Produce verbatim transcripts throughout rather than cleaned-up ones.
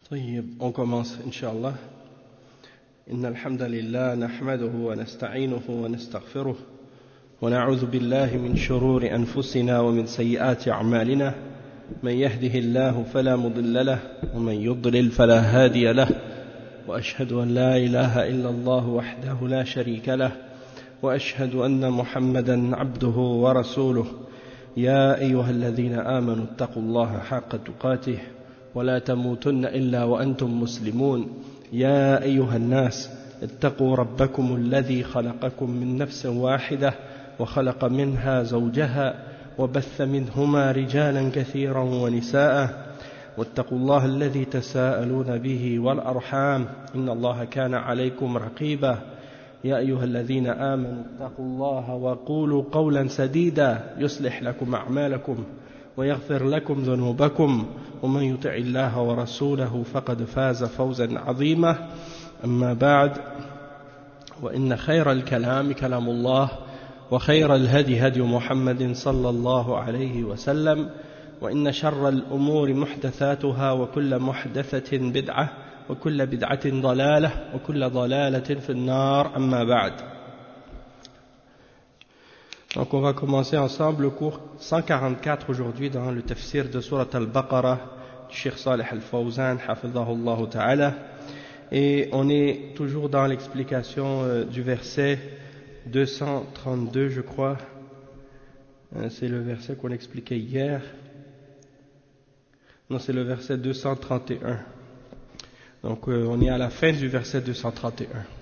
طيب on commence إن شاء الله. إن الحمد لله نحمده ونستعينه ونستغفره ونعوذ بالله من شرور أنفسنا ومن سيئات أعمالنا. من يهده الله فلا مضل له ومن يضلل فلا هادي له، وأشهد أن لا إله إلا الله وحده لا شريك له، وأشهد أن محمدا عبده ورسوله. يا أيها الذين آمنوا اتقوا الله حق تقاته ولا تموتن إلا وأنتم مسلمون. يا أيها الناس اتقوا ربكم الذي خلقكم من نفس واحدة وخلق منها زوجها وبث منهما رجالا كثيرا ونساء، واتقوا الله الذي تساءلون به والأرحام إن الله كان عليكم رقيبا. يا أيها الذين آمنوا اتقوا الله وقولوا قولا سديدا يصلح لكم أعمالكم ويغفر لكم ذنوبكم، ومن يطع الله ورسوله فقد فاز فوزا عظيما. أما بعد، وإن خير الكلام كلام الله، وخير الهدي هدي محمد صلى الله عليه وسلم، وإن شر الأمور محدثاتها، وكل محدثة بدعة، وكل بدعة ضلالة، وكل ضلالة في النار. أما بعد. Donc on va commencer ensemble le cours cent quarante-quatre aujourd'hui dans le tafsir de Surat Al-Baqarah du Cheikh Salih Al-Fawzan hafidhahullah ta'ala, et on est toujours dans l'explication euh, du verset deux cent trente-deux, je crois. euh, c'est le verset qu'on expliquait hier. Non, c'est le verset deux cent trente et un. Donc euh, on est à la fin du verset deux cent trente et un.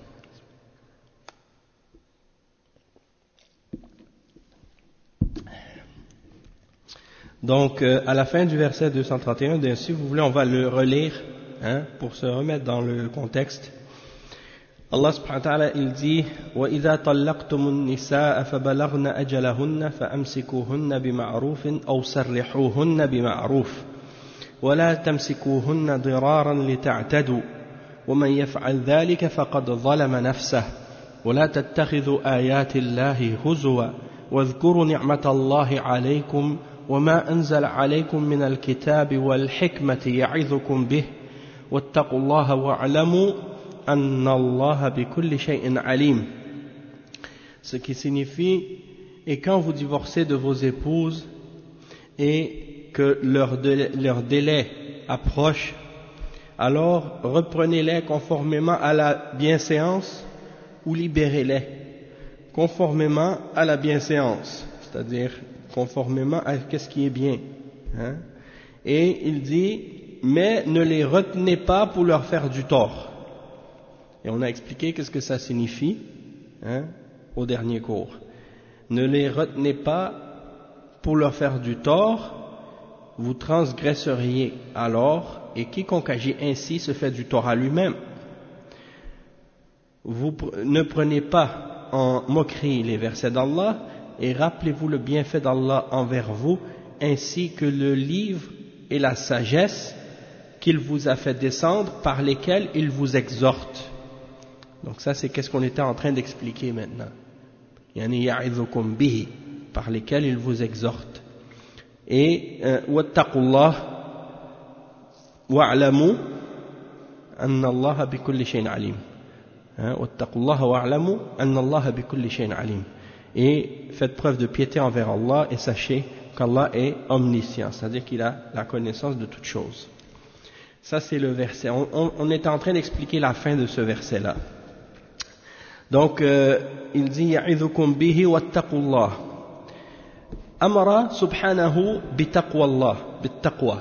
Donc, euh, à la fin du verset deux cent trente et un, bien, si vous voulez, on va le relire, hein, pour se remettre dans le contexte. Allah subhanahu wa ta'ala, il dit وَإِذَا طَلَّقْتُمُ النِّسَاءَ فَبَلَغْنَ أَجَلَهُنَّ فَأَمْسِكُوهُنَّ بِمَعْرُوفٍ أَوْ سَرِّحُوهُنَّ بِمَعْرُوفٍ وَلَا تَمْسِكُوهُنَّ ضِرَارًا لِتَعْتَدُوا وَمَنْ يَفْعَلْ ذَلِكَ فَقَدْ ظَلَمَ نَفْسَهُ وَلَا تَتَّخِذُوا آيَاتِ اللَّهِ هُزُوًا وَاذْكُرُوا نِعْمَةَ اللَّهِ عَلَيْكُمْ وما أنزل عليكم من الكتاب والحكمة يعظكم به واتقوا الله واعلموا أن الله بكل شيء عليم. Ce qui signifie, et quand vous divorcez de vos épouses et que leur délai, leur délai approche, alors reprenez-les conformément à la bienséance ou libérez-les conformément à la bienséance, c'est-à-dire conformément à ce qui est bien, hein? Et il dit, mais ne les retenez pas pour leur faire du tort. Et on a expliqué qu'est-ce que ça signifie, hein, au dernier cours. Ne les retenez pas pour leur faire du tort, vous transgresseriez alors, et quiconque agit ainsi se fait du tort à lui-même. Vous ne prenez pas en moquerie les versets d'Allah, et rappelez-vous le bienfait d'Allah envers vous, ainsi que le livre et la sagesse qu'il vous a fait descendre, par lesquels il vous exhorte. Donc ça, c'est qu'est-ce qu'on était en train d'expliquer maintenant. Yani ya'idhukum bihi, par lesquels il vous exhorte. Et wattaqullah wa'lamu anna Allah bi kulli shay'in alim. Wattaqullah wa'lamu anna Allah bi kulli shay'in alim. Et faites preuve de piété envers Allah et sachez qu'Allah est omniscient, c'est-à-dire qu'il a la connaissance de toutes choses. Ça, c'est le verset. On, on, on est en train d'expliquer la fin de ce verset-là. Donc, euh, il dit ya'idhukum bihi wattaqullah. Amara subhanahu bitaqwallah, bittaqwa.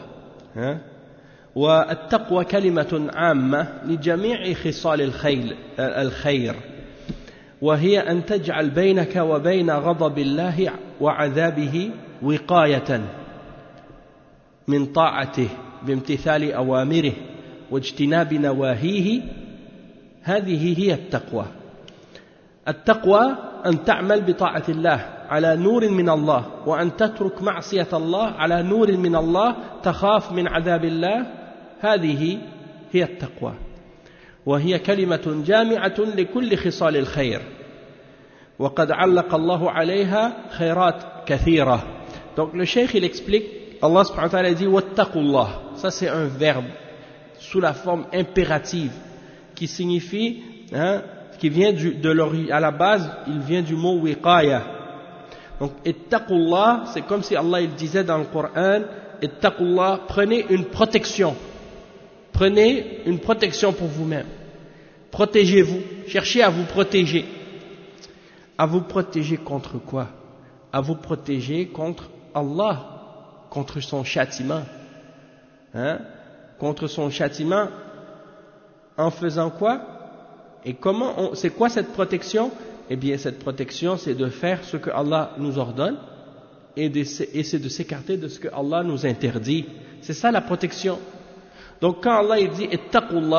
والتقوى كلمة عامة لجميع خصال الخير الخير وهي أن تجعل بينك وبين غضب الله وعذابه وقاية من طاعته بامتثال أوامره واجتناب نواهيه. هذه هي التقوى. التقوى أن تعمل بطاعة الله على نور من الله، وأن تترك معصية الله على نور من الله، تخاف من عذاب الله. هذه هي التقوى، وهي كلمة جامعة لكل خصال الخير، وقد علق الله عليها خيرات كثيرة. Donc le cheikh il explique, Allah subhanahu wa ta'ala dit wattaqullah, ça c'est un verbe sous la forme impérative, qui signifie, hein, qui vient du, de l'origine, à la base, il vient du mot wiqaya. Donc, ittaqullah, c'est comme si Allah il disait dans le Coran, ittaqullah, prenez une protection. Prenez une protection pour vous-même. Protégez-vous. Cherchez à vous protéger. À vous protéger contre quoi? À vous protéger contre Allah, contre son châtiment. Hein? Contre son châtiment, en faisant quoi? Et comment on, c'est quoi cette protection? Eh bien, cette protection, c'est de faire ce que Allah nous ordonne et, de, et c'est de s'écarter de ce que Allah nous interdit. C'est ça la protection. Donc, quand Allah il dit « ittaqullah »,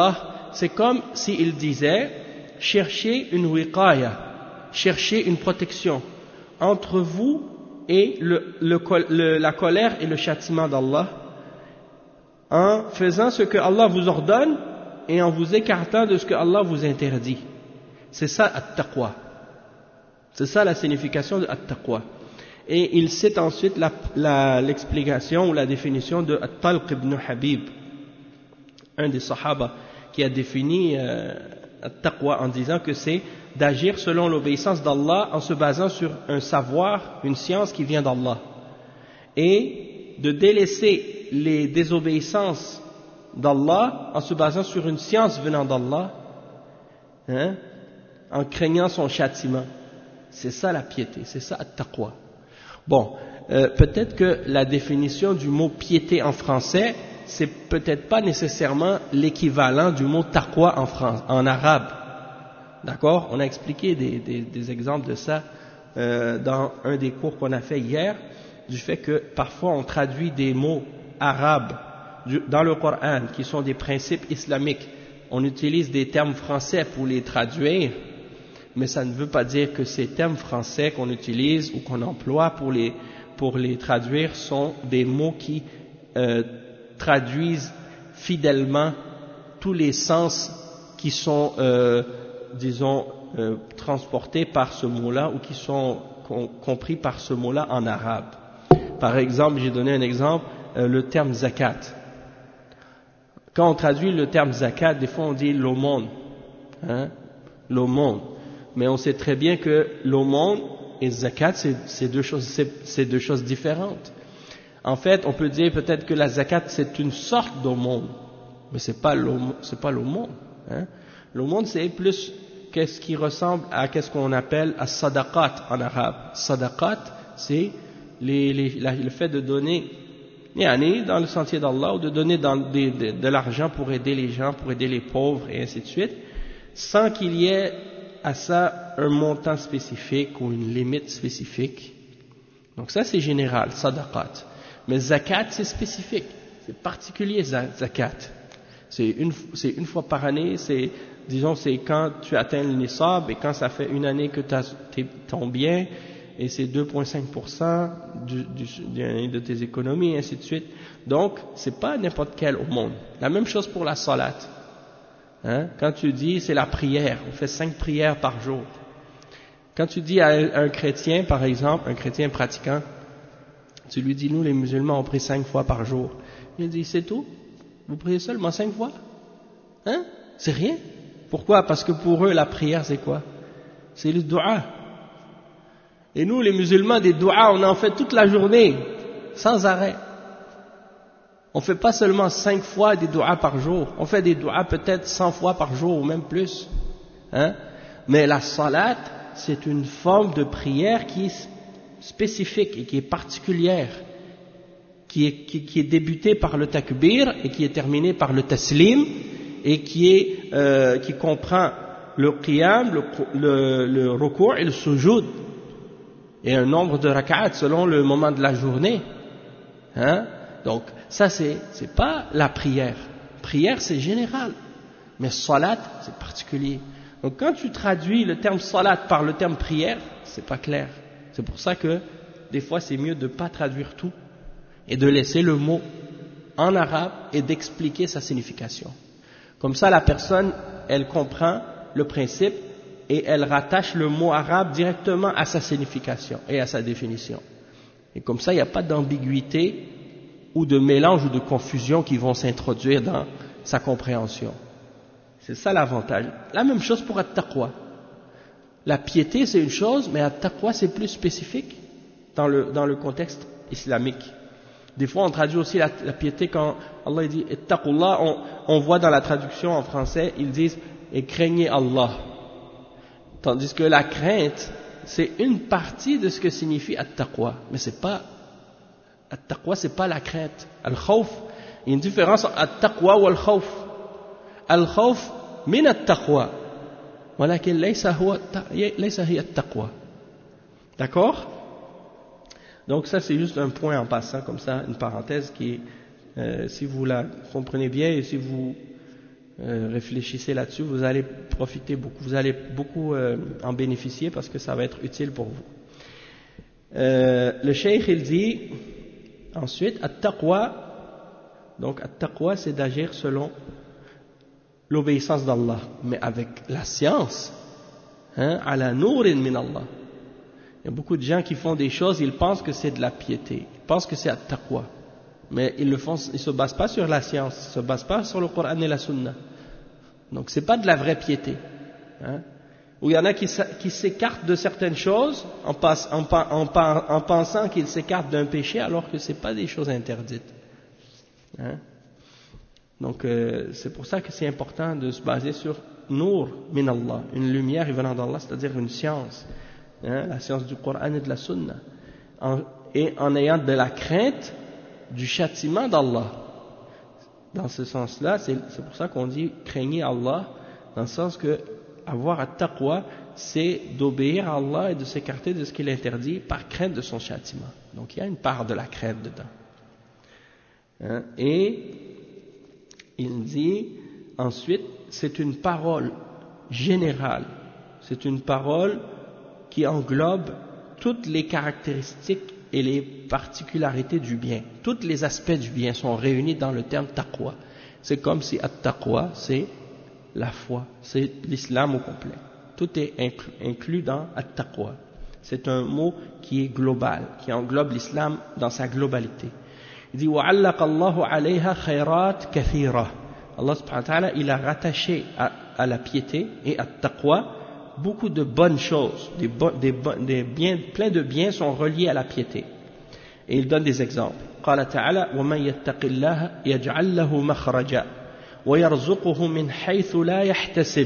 c'est comme s'il disait « cherchez une wiqaya », cherchez une protection entre vous et le, le, le, la colère et le châtiment d'Allah, en faisant ce que Allah vous ordonne et en vous écartant de ce que Allah vous interdit. C'est ça at-taqwa. C'est ça la signification de at-taqwa. Et il cite ensuite la, la, l'explication ou la définition de At-Talq ibn Habib, un des sahaba, qui a défini euh, at-taqwa en disant que c'est d'agir selon l'obéissance d'Allah en se basant sur un savoir, une science qui vient d'Allah, et de délaisser les désobéissances d'Allah en se basant sur une science venant d'Allah, hein, en craignant son châtiment. C'est ça la piété, c'est ça at-taqwa. Bon, euh, peut-être que la définition du mot piété en français, c'est peut-être pas nécessairement l'équivalent du mot taqwa en, France, en arabe. D'accord? On a expliqué des, des, des exemples de ça euh, dans un des cours qu'on a fait hier, du fait que parfois on traduit des mots arabes du, dans le Coran qui sont des principes islamiques. On utilise des termes français pour les traduire, mais ça ne veut pas dire que ces termes français qu'on utilise ou qu'on emploie pour les, pour les traduire sont des mots qui euh, traduisent fidèlement tous les sens qui sont, euh, disons, euh, transportés par ce mot-là ou qui sont com- compris par ce mot-là en arabe. Par exemple, j'ai donné un exemple, euh, le terme zakat. Quand on traduit le terme zakat, des fois on dit l'aumône, hein, l'aumône. Mais on sait très bien que l'aumône et zakat, c'est, c'est, deux choses, c'est, c'est deux choses différentes. En fait, on peut dire peut-être que la zakat, c'est une sorte d'aumône, mais c'est pas l'aumône, c'est pas l'aumône. Hein. L'aumône, c'est plus qu'est-ce qui ressemble à qu'est-ce qu'on appelle as-sadaqat en arabe. Sadaqat, c'est les, les, la, le fait de donner yani, dans le sentier d'Allah ou de donner dans des, de, de l'argent pour aider les gens, pour aider les pauvres et ainsi de suite, sans qu'il y ait à ça un montant spécifique ou une limite spécifique. Donc ça c'est général, sadaqat. Mais zakat c'est spécifique, c'est particulier zakat. C'est une, c'est une fois par année, c'est, disons c'est quand tu atteins le nisab et quand ça fait une année que tu as ton bien et c'est deux virgule cinq pour cent du, du, de tes économies et ainsi de suite. Donc c'est pas n'importe quel au monde. La même chose pour la salat. Hein? Quand tu dis c'est la prière, on fait cinq prières par jour. Quand tu dis à un chrétien, par exemple, un chrétien pratiquant, tu lui dis nous les musulmans on prie cinq fois par jour. Il dit c'est tout? Vous priez seulement cinq fois? Hein? C'est rien? Pourquoi? Parce que pour eux la prière c'est quoi? C'est le dua. Et nous les musulmans des duas on en fait toute la journée, sans arrêt. On ne fait pas seulement cinq fois des duas par jour, on fait des duas peut-être cent fois par jour ou même plus. Hein? Mais la salat, c'est une forme de prière qui est spécifique et qui est particulière, qui est, qui, qui est débutée par le takbir et qui est terminée par le taslim et qui, est, euh, qui comprend le qiyam, le, le, le ruku' et le sujoud et un nombre de rak'at selon le moment de la journée. Hein? Donc, ça, c'est, c'est pas la prière. Prière, c'est général. Mais salat, c'est particulier. Donc, quand tu traduis le terme salat par le terme prière, c'est pas clair. C'est pour ça que, des fois, c'est mieux de pas traduire tout et de laisser le mot en arabe et d'expliquer sa signification. Comme ça, la personne, elle comprend le principe et elle rattache le mot arabe directement à sa signification et à sa définition. Et comme ça, il n'y a pas d'ambiguïté ou de mélange ou de confusion qui vont s'introduire dans sa compréhension. C'est ça l'avantage. La même chose pour at-taqwa. La piété c'est une chose, mais at-taqwa c'est plus spécifique dans le, dans le contexte islamique. Des fois on traduit aussi la, la piété quand Allah dit ittaqullah, on, on voit dans la traduction en français, ils disent et craignez Allah. Tandis que la crainte, c'est une partie de ce que signifie at-taqwa, mais c'est pas at-taqwa, c'est pas la crainte. Al-khawf, il y a une différence entre at-taqwa ou al-khawf. Al-khawf min at-taqwa, walakin laysa huwa laysa hiya at-taqwa. D'accord? Donc ça c'est juste un point en passant comme ça, une parenthèse qui, euh, si vous la comprenez bien et si vous euh, réfléchissez là-dessus, vous allez profiter beaucoup, vous allez beaucoup euh, en bénéficier parce que ça va être utile pour vous. Euh, le cheikh il dit ensuite, at-taqwa, donc at-taqwa c'est d'agir selon l'obéissance d'Allah, mais avec la science, hein, ala nourin min Allah. Il y a beaucoup de gens qui font des choses, ils pensent que c'est de la piété, ils pensent que c'est at-taqwa, mais ils ne se basent pas sur la science, ils ne se basent pas sur le Coran et la Sunna. Donc c'est pas de la vraie piété. Hein. Ou il y en a qui, qui s'écartent de certaines choses en, passe, en, en, en pensant qu'ils s'écartent d'un péché alors que ce n'est pas des choses interdites. Hein. Donc euh, c'est pour ça que c'est important de se baser sur Nour min Allah, une lumière venant d'Allah, c'est-à-dire une science. Hein, la science du Coran et de la Sunna, en, et en ayant de la crainte du châtiment d'Allah. Dans ce sens-là, c'est, c'est pour ça qu'on dit craignez Allah, dans le sens que avoir at-taqwa, c'est d'obéir à Allah et de s'écarter de ce qu'il interdit par crainte de son châtiment. Donc il y a une part de la crainte dedans. Hein, et il dit ensuite, c'est une parole générale, c'est une parole qui englobe toutes les caractéristiques et les particularités du bien. Tous les aspects du bien sont réunis dans le terme taqwa. C'est comme si at-taqwa, c'est la foi, c'est l'islam au complet. Tout est inclus, inclus dans at-taqwa. C'est un mot qui est global, qui englobe l'islam dans sa globalité. Il dit وَعَلَّقَ اللَّهُ عَلَيْهَا خَيْرَاتٍ كَثِيرَةٍ. Allah subhanahu wa ta'ala, il a rattaché à, à la piété et à at-taqwa beaucoup de bonnes choses, des, bo- des, bo- des biens, plein de biens sont reliés à la piété. Et il donne des exemples. قال تعالى ومن يتق الله يجعل له مخرجا ويرزقه من حيث لا يحتسب.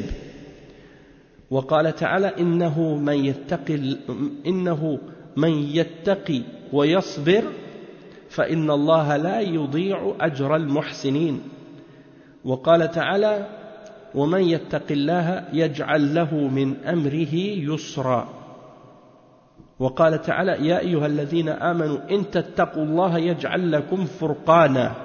وقال تعالى إنه من يتق إنه من يتقي ويصبر فإن الله لا يضيع أجر المحسنين. وقال تعالى ومن يتق الله يجعل له من أمره يسرا. وقال تعالى يا أيها الذين آمنوا إن تتقوا الله يجعل لكم فرقانا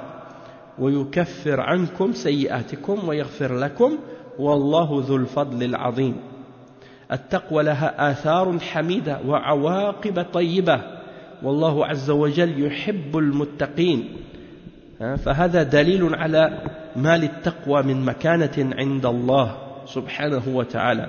ويكفر عنكم سيئاتكم ويغفر لكم والله ذو الفضل العظيم. التقوى لها آثار حميدة وعواقب طيبة والله عز وجل يحب المتقين. فهذا دليل على ما للتقوى من مكانة عند الله سبحانه وتعالى.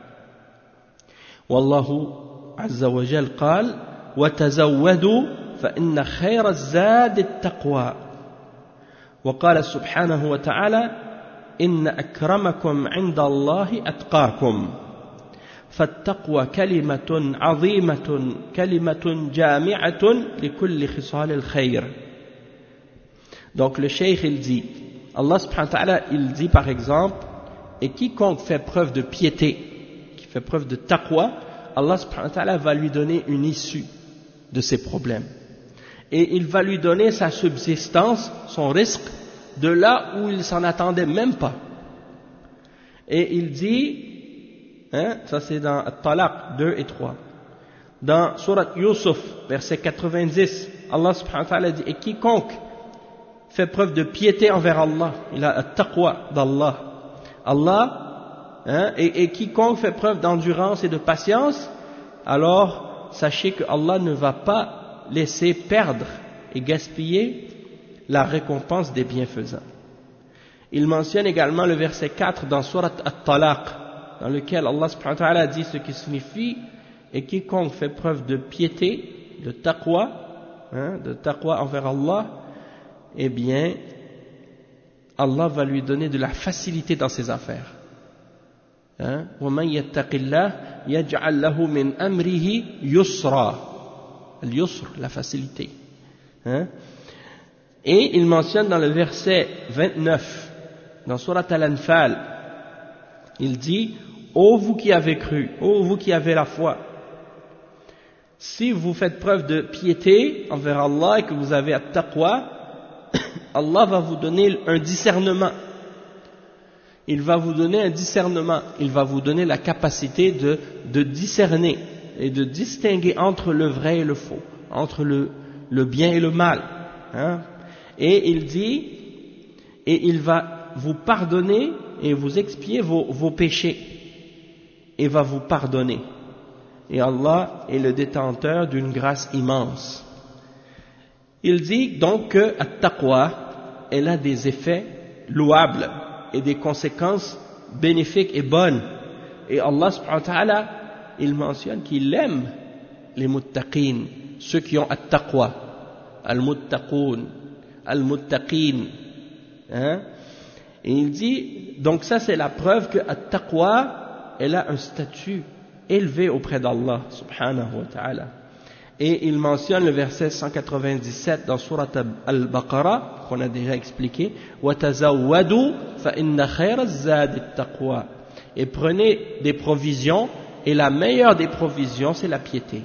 والله عز وجل قال وتزودوا فإن خير الزاد التقوى. وقال سبحانه وتعالى إن أكرمكم عند الله أتقاكم. فالتقوى كلمة عظيمة كلمة جامعة لكل خصال الخير. Donc le cheikh il dit, Allah subhanahu wa ta'ala il dit par exemple, et quiconque fait preuve de piété, qui fait preuve de taqwa, Allah subhanahu wa ta'ala va lui donner une issue de ses problèmes. Et il va lui donner sa subsistance, son risque, de là où il s'en attendait même pas. Et il dit, hein, ça c'est dans At-Talaq deux et trois, dans Surat Yusuf, verset quatre-vingt-dix, Allah subhanahu wa ta'ala dit, et quiconque fait preuve de piété envers Allah, il a at-taqwa d'Allah, Allah, hein, et, et quiconque fait preuve d'endurance et de patience, alors sachez que Allah ne va pas laisser perdre et gaspiller la récompense des bienfaisants. Il mentionne également le verset quatre dans Surat At-Talaq, dans lequel Allah subhanahu wa ta'ala dit ce qui signifie, et quiconque fait preuve de piété, de taqwa, hein, de taqwa envers Allah, eh bien, Allah va lui donner de la facilité dans ses affaires. Hein? وَمَنْ يَتَّقِ اللَّهِ يَجْعَلْ لَهُ مِنْ أَمْرِهِ يُسْرًا. Al-yusr, la facilité. Hein? Et il mentionne dans le verset vingt-neuf, dans Surat Al-Anfal, il dit: ô vous qui avez cru, ô vous qui avez la foi, si vous faites preuve de piété envers Allah et que vous avez at-taqwa, Allah va vous donner un discernement. Il va vous donner un discernement. Il va vous donner la capacité de, de discerner et de distinguer entre le vrai et le faux, entre le, le bien et le mal. Hein? Et il dit, et il va vous pardonner et vous expier vos, vos péchés. Et va vous pardonner. Et Allah est le détenteur d'une grâce immense. Il dit donc que at-taqwa, elle a des effets louables et des conséquences bénéfiques et bonnes. Et Allah subhanahu wa ta'ala, il mentionne qu'il aime les muttaqin, ceux qui ont at-taqwa, al-muttaqoun, al-muttaqin. Hein? Et il dit, donc ça c'est la preuve que at-taqwa, elle a un statut élevé auprès d'Allah subhanahu wa ta'ala. Et il mentionne le verset cent quatre-vingt-dix-sept dans Surat Al-Baqarah, qu'on a déjà expliqué, وَتَزَوَّدُوا فَإِنَّ خَيْرَ الزَّادِ التَّقْوَى. Et prenez des provisions, et la meilleure des provisions, c'est la piété.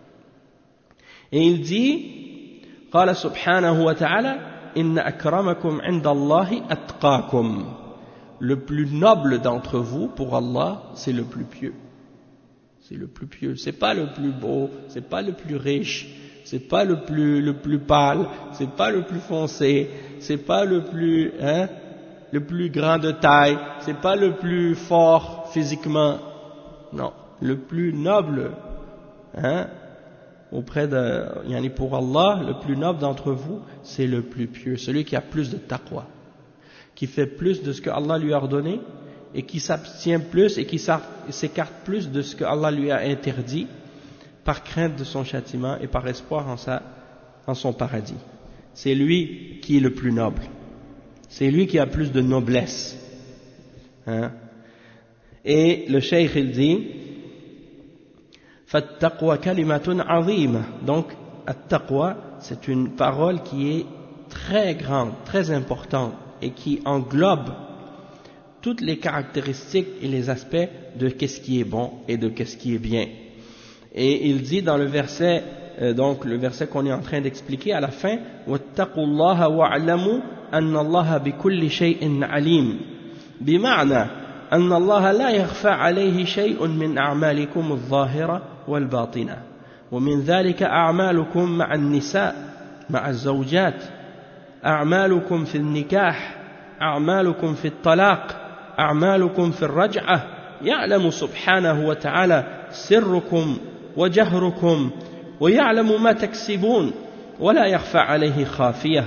Et il dit, قال سبحانه وتعالى إن أكرمكم عند الله أتقاكم. Le plus noble d'entre vous, pour Allah, c'est le plus pieux. C'est le plus pieux. C'est pas le plus beau, c'est pas le plus riche, c'est pas le plus le plus pâle, c'est pas le plus foncé, c'est pas le plus hein, le plus grand de taille, c'est pas le plus fort physiquement. Non, le plus noble, hein, auprès de, yani pour Allah, le plus noble d'entre vous, c'est le plus pieux, celui qui a plus de taqwa, qui fait plus de ce que Allah lui a ordonné, et qui s'abstient plus et qui s'écarte plus de ce que Allah lui a interdit par crainte de son châtiment et par espoir en, sa, en son paradis. C'est lui qui est le plus noble. C'est lui qui a plus de noblesse. Hein? Et le cheikh il dit فَالتَّقْوَى كَلِمَةٌ عَظِيمَةٌ. Donc, at-taqwa, c'est une parole qui est très grande, très importante et qui englobe toutes les caractéristiques et les aspects de qu'est-ce qui est bon et de qu'est-ce qui est bien. Et il dit dans le verset, euh, donc le verset qu'on est en train d'expliquer à la fin, وَاتَّقُوا اللَّهَ وَاعْلَمُوا أَنَّ اللَّهَ بِكُلِّ شَيْءٍ عَلِيمٌ. بمعنى أن الله لا يخفى عليه شيء من أعمالكم الظاهرة والباطنة، ومن ذلك أعمالكم مع النساء مع الزوجات، أعمالكم في النكاح، أعمالكم في الطلاق، أعمالكم في الرجعة. يعلم سبحانه وتعالى سركم وجهركم ويعلم ما تكسبون ولا يخفى عليه خافية.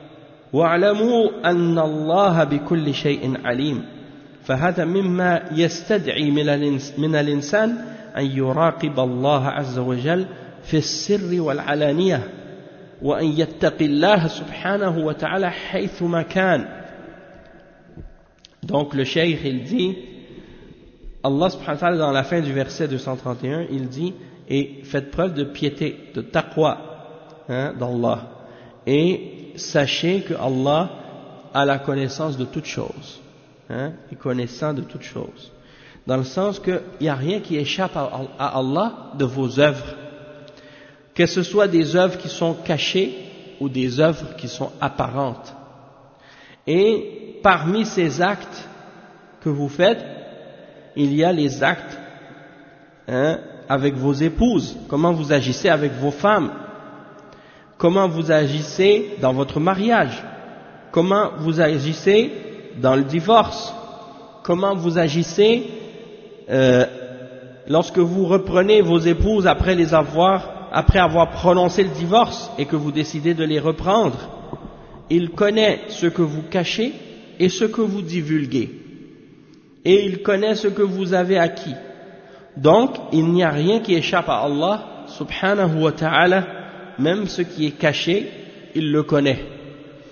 واعلموا أن الله بكل شيء عليم. فهذا مما يستدعي من الإنسان أن يراقب الله عز وجل في السر والعلانية وأن يتقي الله سبحانه وتعالى حيثما كان. Donc le cheikh il dit, Allah subhanahu wa ta'ala dans la fin du verset deux cent trente et un, il dit, et faites preuve de piété, de taqwa, hein, d'Allah, et sachez que Allah a la connaissance de toutes choses, hein, est connaissant de toutes choses, dans le sens qu'il n'y a rien qui échappe à, à Allah de vos œuvres, que ce soit des œuvres qui sont cachées ou des œuvres qui sont apparentes. Et parmi ces actes que vous faites, il y a les actes hein, avec vos épouses, comment vous agissez avec vos femmes, comment vous agissez dans votre mariage, comment vous agissez dans le divorce, comment vous agissez euh, lorsque vous reprenez vos épouses après les avoir, après avoir prononcé le divorce et que vous décidez de les reprendre. Il connaît ce que vous cachez et ce que vous divulguez. Et il connaît ce que vous avez acquis. Donc, il n'y a rien qui échappe à Allah, subhanahu wa ta'ala, même ce qui est caché, il le connaît.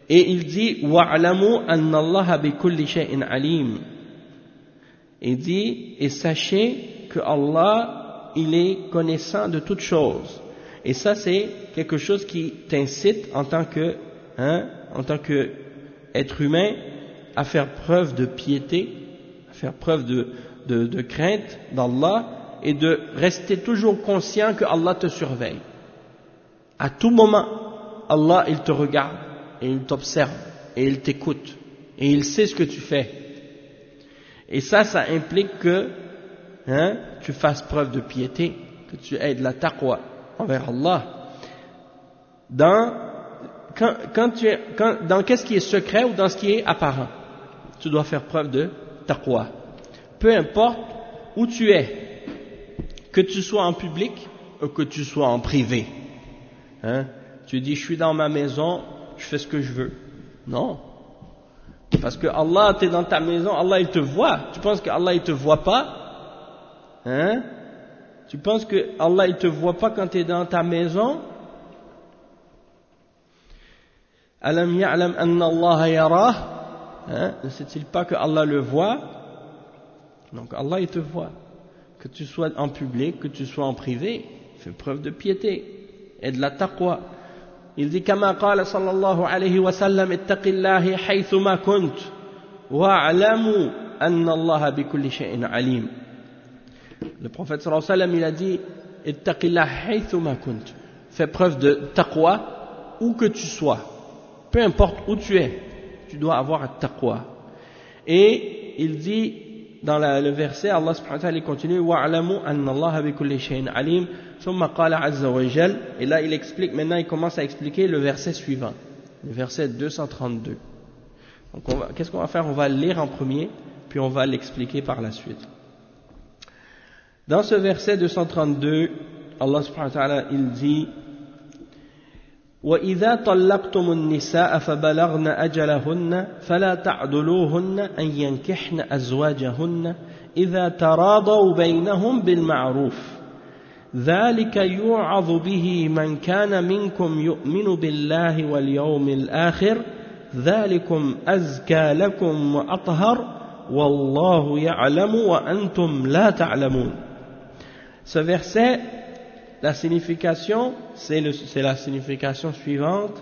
Et il dit wa'lamu anna Allah bi kulli shay'in alim. Il dit et sachez que Allah il est connaissant de toutes choses. Et ça c'est quelque chose qui t'incite en tant que hein, en tant que être humain à faire preuve de piété, à faire preuve de, de, de crainte d'Allah et de rester toujours conscient que Allah te surveille. À tout moment, Allah il te regarde et il t'observe et il t'écoute et il sait ce que tu fais. Et ça, ça implique que hein, tu fasses preuve de piété, que tu aies de la taqwa envers Allah. Dans, quand, quand tu es, quand, dans qu'est-ce qui est secret ou dans ce qui est apparent, tu dois faire preuve de taqwa. Peu importe où tu es, que tu sois en public ou que tu sois en privé. Hein, tu dis, je suis dans ma maison, je fais ce que je veux. Non. Parce que Allah, tu es dans ta maison, Allah il te voit. Tu penses que Allah il te voit pas? Hein? Tu penses que Allah il te voit pas quand tu es dans ta maison? Alam ya'lam anna Allah yarah? Hein? Ne sait-il pas que Allah le voit? Donc Allah il te voit. Que tu sois en public, que tu sois en privé, fais preuve de piété et de la taqwa. Il dit كما قال صلى الله عليه وسلم اتق الله حيثما كنت واعلموا أن الله بكل شيء عليم. Le prophète صلى الله عليه وسلم il a dit اتق الله حيثما كنت. Fais preuve de taqwa où que tu sois, peu importe où tu es, tu dois avoir un taqwa. Et il dit dans la, le verset, Allah subhanahu wa ta'ala continue wa'lamu anna Allah bi kulli shay'in alim. Thumma qala azza wa jal. Et là il explique, maintenant il commence à expliquer le verset suivant, le verset deux cent trente-deux. Donc on va, qu'est-ce qu'on va faire? On va le lire en premier, puis on va l'expliquer par la suite. Dans ce verset deux cent trente-deux, Allah subhanahu wa ta'ala il dit وَإِذَا طَلَّقْتُمُ النِّسَاءَ فَبَلَغْنَ أَجَلَهُنَّ فَلَا تَعْضُلُوهُنَّ أَنْ يَنكِحْنَ أَزْوَاجَهُنَّ إِذَا تَرَاضَوْا بَيْنَهُمْ بِالْمَعْرُوفِ ذَلِكَ يُوعَظُ بِهِ مَنْ كَانَ مِنْكُمْ يُؤْمِنُ بِاللَّهِ وَالْيَوْمِ الْآخِرِ ذَلِكُمْ أَزْكَى لَكُمْ وَأَطْهَرُ وَاللَّهُ يَعْلَمُ وَأَنْتُمْ لَا تَعْلَمُونَ. Ce verset, la signification, c'est, le, c'est la signification suivante.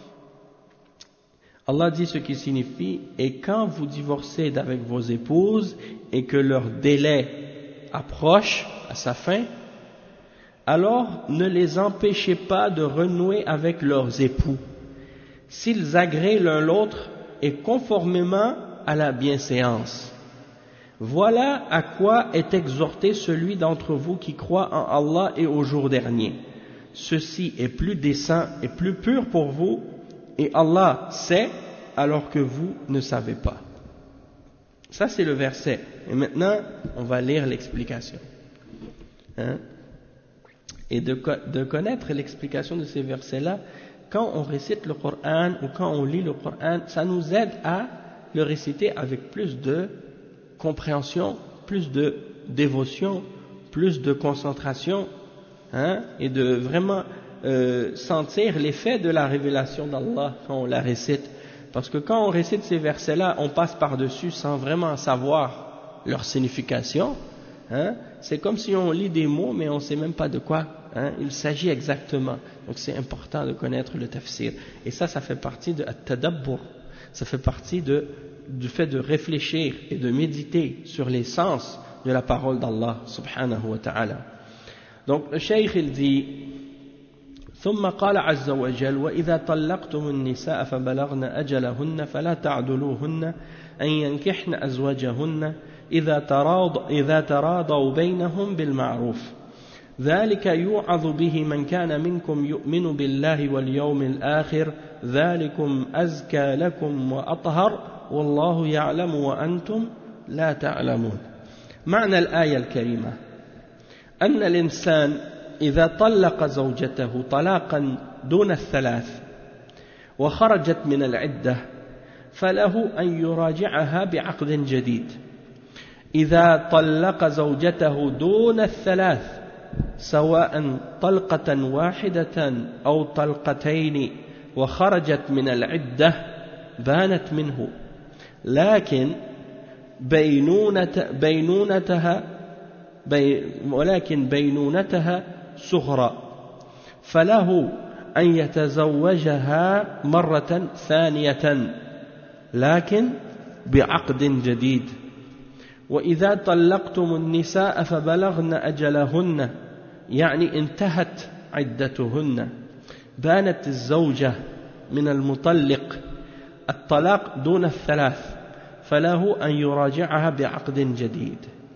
Allah dit ce qui signifie, et quand vous divorcez d'avec vos épouses et que leur délai approche à sa fin, alors ne les empêchez pas de renouer avec leurs époux, s'ils agréent l'un l'autre et conformément à la bienséance. Voilà à quoi est exhorté celui d'entre vous qui croit en Allah et au jour dernier. Ceci est plus décent et plus pur pour vous, et Allah sait alors que vous ne savez pas. Ça c'est le verset. Et maintenant, on va lire l'explication. Hein? Et de, de connaître l'explication de ces versets-là, quand on récite le Coran ou quand on lit le Coran, ça nous aide à le réciter avec plus de compréhension, plus de dévotion, plus de concentration, hein, et de vraiment euh, sentir l'effet de la révélation d'Allah quand on la récite. Parce que quand on récite ces versets-là, on passe par-dessus sans vraiment savoir leur signification. Hein. C'est comme si on lit des mots, mais on ne sait même pas de quoi hein, il s'agit exactement. Donc c'est important de connaître le tafsir. Et ça, ça fait partie de at-tadabbur. Ça fait partie de du fait de réfléchir et de méditer sur les sens de la parole d'Allah subhanahu wa ta'ala. Donc le cheikh il dit ثم قال عز وجل وإذا طلقتم النساء فبلغن أجلهن فلا تعضلوهن أن ينكحن أزواجهن إذا تراض إذا تراضوا بينهم بالمعروف ذلك يوعظ به من كان منكم يؤمن بالله واليوم الآخر ذلكم أزكى لكم وأطهر والله يعلم وأنتم لا تعلمون. معنى الآية الكريمة أن الإنسان إذا طلق زوجته طلاقا دون الثلاث وخرجت من العدة فله أن يراجعها بعقد جديد. إذا طلق زوجته دون الثلاث سواء طلقة واحدة أو طلقتين وخرجت من العدة بانت منه لكن بينونة بينونتها بي ولكن بينونتها صغرى فله أن يتزوجها مرة ثانية لكن بعقد جديد وإذا طلقتم النساء فبلغن أجلهن يعني انتهت عدتهن بانت الزوجة من المطلق الطلاق دون الثلاث فله أن يراجعها بعقد جديد.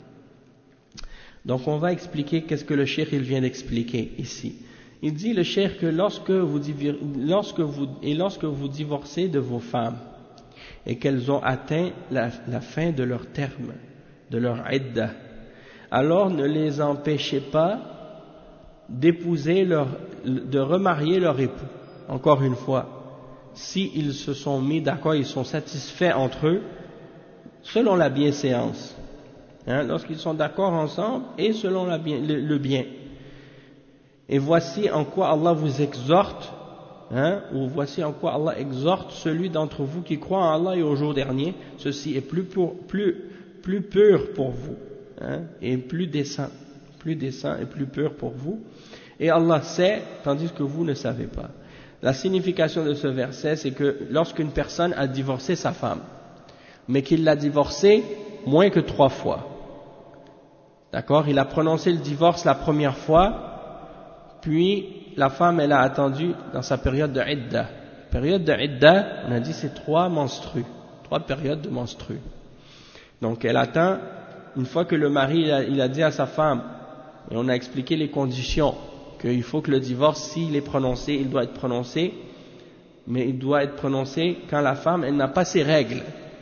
Donc on va expliquer qu'est-ce que le cheikh il vient d'expliquer ici. Il dit le cheikh que lorsque vous, lorsque vous, et lorsque vous divorcez de vos femmes et qu'elles ont atteint la, la fin de leur terme, de leur iddah, alors ne les empêchez pas d'épouser leur, de remarier leur époux. Encore une fois, si ils se sont mis d'accord, ils sont satisfaits entre eux, selon la bienséance, hein, lorsqu'ils sont d'accord ensemble et selon la bien, le, le bien. Et voici en quoi Allah vous exhorte, hein, ou voici en quoi Allah exhorte celui d'entre vous qui croit en Allah et au jour dernier, ceci est plus pur, plus, plus pur pour vous, hein, et plus décent, plus décent et plus pur pour vous. Et Allah sait, tandis que vous ne savez pas. La signification de ce verset, c'est que lorsqu'une personne a divorcé sa femme, mais qu'il l'a divorcée moins que trois fois, d'accord, il a prononcé le divorce la première fois, puis la femme elle a attendu dans sa période de iddah. Période de iddah, on a dit c'est trois menstrues, trois périodes de menstrues. Donc elle attend, une fois que le mari il a, il a dit à sa femme, et on a expliqué les conditions, qu'il faut que le divorce, s'il est prononcé, il doit être prononcé, mais il doit être prononcé quand la femme elle n'a pas ses règles.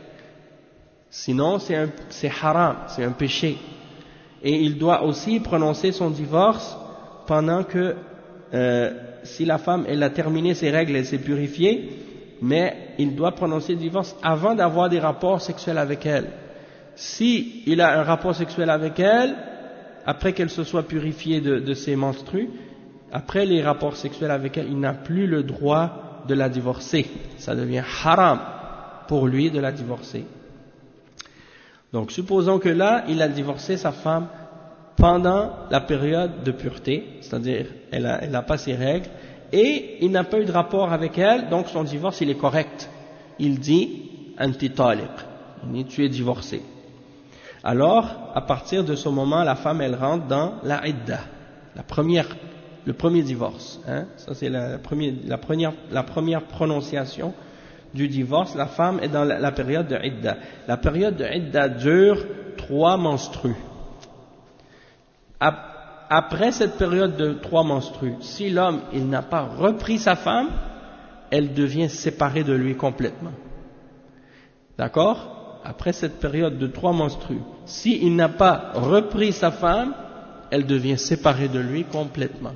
Sinon c'est, un, c'est haram, c'est un péché. Et il doit aussi prononcer son divorce pendant que, euh, si la femme elle a terminé ses règles, elle s'est purifiée, mais il doit prononcer le divorce avant d'avoir des rapports sexuels avec elle. Si il a un rapport sexuel avec elle, après qu'elle se soit purifiée de, de ses menstrues, après les rapports sexuels avec elle, il n'a plus le droit de la divorcer. Ça devient haram pour lui de la divorcer. Donc supposons que là, il a divorcé sa femme pendant la période de pureté, c'est-à-dire elle n'a elle a pas ses règles, et il n'a pas eu de rapport avec elle, donc son divorce il est correct. Il dit « anti taliq », il dit « tu es divorcé ». Alors, à partir de ce moment, la femme elle rentre dans la iddah, la première, le premier divorce. Hein, ça c'est la, la, première, la, première, la première prononciation du divorce. La femme est dans la, la période de iddah. La période de iddah dure trois menstrues. Après cette période de trois menstrues, si l'homme il n'a pas repris sa femme, elle devient séparée de lui complètement. D'accord? Après cette période de trois menstrues, si il n'a pas repris sa femme, elle devient séparée de lui complètement.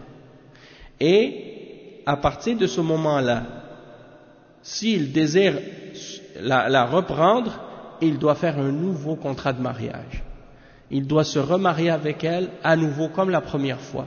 Et à partir de ce moment-là, s'il désire la, la reprendre, il doit faire un nouveau contrat de mariage. Il doit se remarier avec elle à nouveau comme la première fois.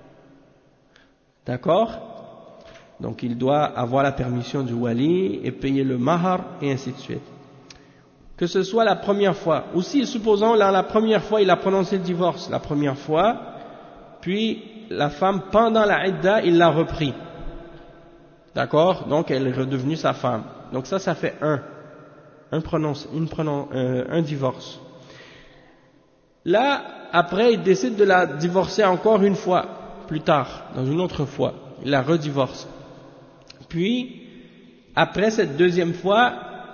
D'accord? Donc il doit avoir la permission du wali et payer le mahar et ainsi de suite. Que ce soit la première fois, ou si supposons là la première fois il a prononcé le divorce, la première fois, puis la femme pendant la iddah il l'a repris. D'accord? Donc elle est redevenue sa femme. Donc ça, ça fait un, un, prononce, une prononce, euh, un divorce. Là, après, il décide de la divorcer encore une fois, plus tard, dans une autre fois. Il la redivorce. Puis, après cette deuxième fois,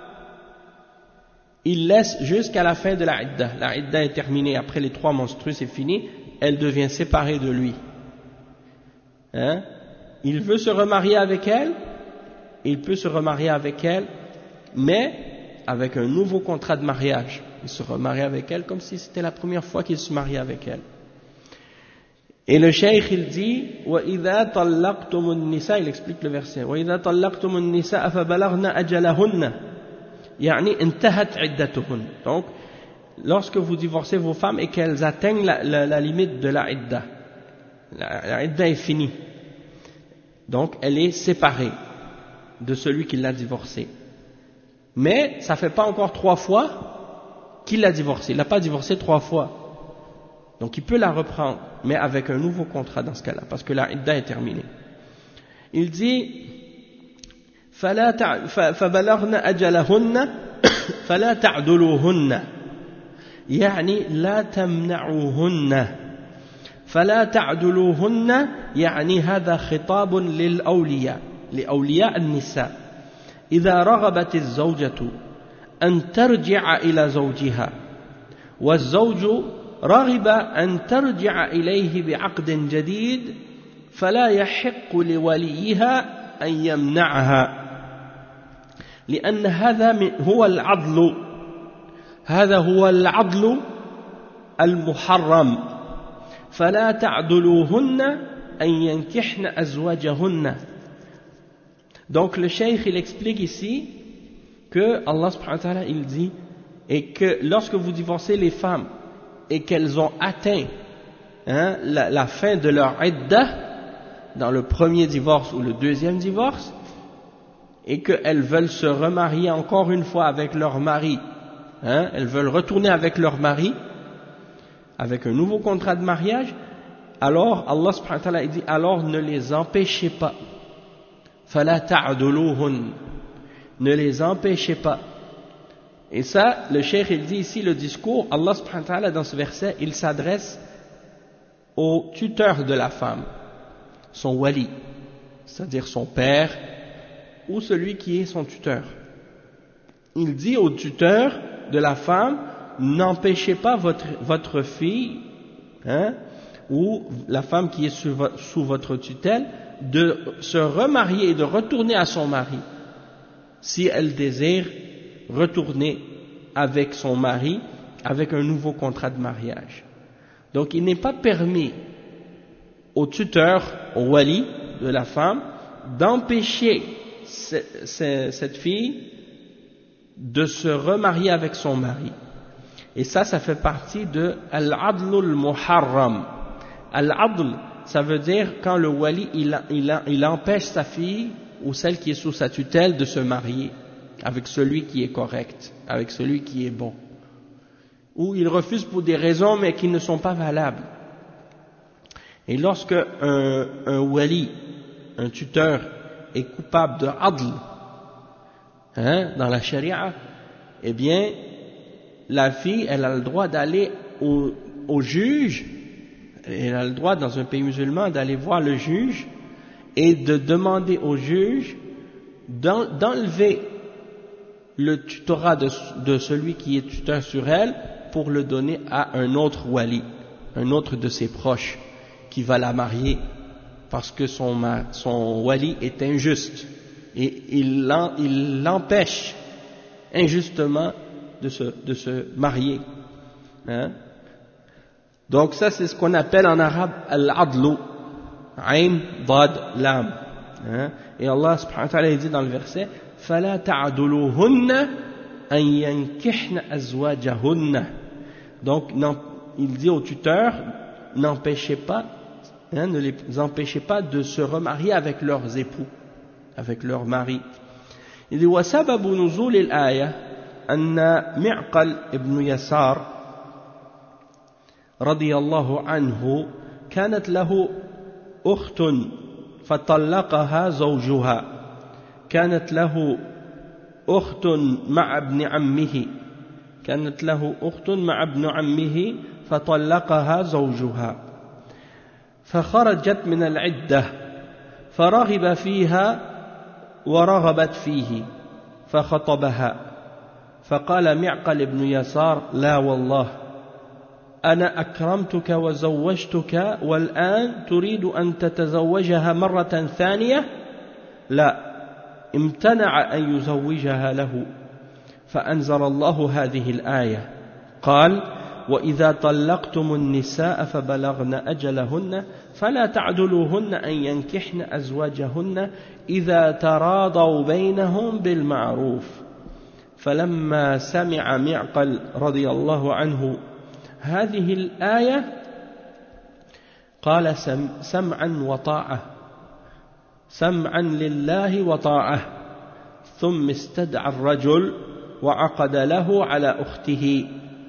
il laisse jusqu'à la fin de la iddah. La iddah est terminée, après les trois menstrues, c'est fini. Elle devient séparée de lui. Hein? Il veut se remarier avec elle, il peut se remarier avec elle, mais avec un nouveau contrat de mariage. Il se remarie avec elle comme si c'était la première fois qu'il se mariait avec elle. Et le cheikh il dit وَإِذَا طَلَّقْتُمُ النِّسَاءَ, il explique le verset وَإِذَا طَلَّقْتُمُ النِّسَاءَ فَبَلَغْنَ أَجَلَهُنَّ يعني انتهت عدتهن. Donc lorsque vous divorcez vos femmes et qu'elles atteignent la, la, la limite de la iddah, la, la iddah est finie, donc elle est séparée. de celui qui l'a divorcé. Mais ça ne fait pas encore trois fois qu'il l'a divorcé. Il n'a pas divorcé trois fois. Donc il peut la reprendre, mais avec un nouveau contrat dans ce cas-là, parce que la idda est terminée. Il dit فَبَلَغْنَ أَجَلَهُنَّ فَلَا تَعْدُلُوهُنَّ يعني لا تمنعوهن فلا تعدلوهن يعني هذا خطاب للأولياء لأولياء النساء إذا رغبت الزوجة أن ترجع إلى زوجها والزوج رغب أن ترجع إليه بعقد جديد فلا يحق لوليها أن يمنعها لأن هذا هو العدل هذا هو العدل المحرم فلا تعدلوهن أن ينكحن أزواجهن. Donc le cheikh il explique ici que Allah subhanahu wa ta'ala il dit et que lorsque vous divorcez les femmes et qu'elles ont atteint hein, la, la fin de leur iddah dans le premier divorce ou le deuxième divorce et qu'elles veulent se remarier encore une fois avec leur mari, hein, elles veulent retourner avec leur mari avec un nouveau contrat de mariage, alors Allah subhanahu wa ta'ala il dit alors ne les empêchez pas, fala ta'duluhun, ne les empêchez pas. Et ça le cheikh il dit ici le discours, Allah subhanahu wa ta'ala dans ce verset il s'adresse au tuteur de la femme, son wali, c'est-à-dire son père ou celui qui est son tuteur. Il dit au tuteur de la femme n'empêchez pas votre, votre fille hein, ou la femme qui est sous, sous votre tutelle de se remarier et de retourner à son mari si elle désire retourner avec son mari avec un nouveau contrat de mariage. Donc il n'est pas permis au tuteur, au wali de la femme d'empêcher ce, ce, cette fille de se remarier avec son mari. Et ça, ça fait partie de Al-Adlul Muharram. Al-Adl, ça veut dire quand le wali, il, il, il empêche sa fille ou celle qui est sous sa tutelle de se marier avec celui qui est correct, avec celui qui est bon. Ou il refuse pour des raisons mais qui ne sont pas valables. Et lorsque un, un wali, un tuteur, est coupable de adl, hein, dans la charia, eh bien, la fille, elle a le droit d'aller au, au juge, elle a le droit dans un pays musulman d'aller voir le juge et de demander au juge d'enlever le tutorat de, de celui qui est tuteur sur elle pour le donner à un autre wali, un autre de ses proches qui va la marier parce que son, son wali est injuste et il l'empêche injustement de se, de se marier. Hein? Donc ça c'est ce qu'on appelle en arabe al-adlu, ayn, dad, lam. Hein? Et Allah subhanahu wa ta'ala dit dans le verset فَلَا تَعْدُلُوهُنَّ أَن يَنْكِحْنَ أَزْوَاجَهُنَّ. Donc il dit au tuteur n'empêchez pas, hein, ne les empêchez pas de se remarier avec leurs époux, avec leurs maris. Il dit وَسَبَبُ نُزُولِ الْآيَةِ أن معقل ابن يسار رضي الله عنه كانت له أخت فطلقها زوجها كانت له أخت مع ابن عمه كانت له أخت مع ابن عمه فطلقها زوجها فخرجت من العدة فرغب فيها ورغبت فيه فخطبها فقال معقل بن يسار لا والله أنا أكرمتك وزوجتك والآن تريد أن تتزوجها مرة ثانية لا امتنع أن يزوجها له فأنزل الله هذه الآية قال وإذا طلقتم النساء فبلغن أجلهن فلا تعدلوهن أن ينكحن أزواجهن إذا تراضوا بينهم بالمعروف فلما سمع معقل رضي الله عنه هذه الآية قال سمعا وطاعة سمعا لله وطاعة ثم استدعى الرجل وعقد له على أخته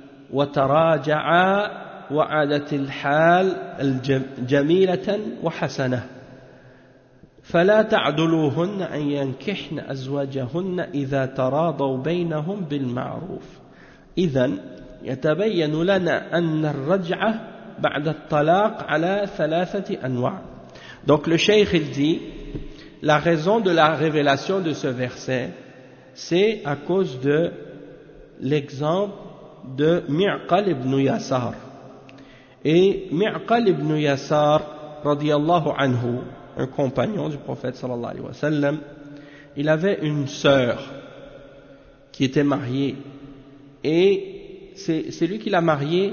وتراجعا وعادت الحال جميلة وحسنة فلا تعدلوهن أن ينكحن أزواجهن إذا تراضوا بينهم بالمعروف إذن يتبين لنا أن الرجعة بعد الطلاق على ثلاثة أنواع. Donc le cheikh il dit la raison de la révélation de ce verset c'est à cause de l'exemple de Mi'qal ibn Yasar. Et Mi'qal ibn Yasar radiyallahu anhu, un compagnon du prophète sallallahu alayhi wa sallam, il avait une sœur qui était mariée et c'est, c'est lui qui l'a mariée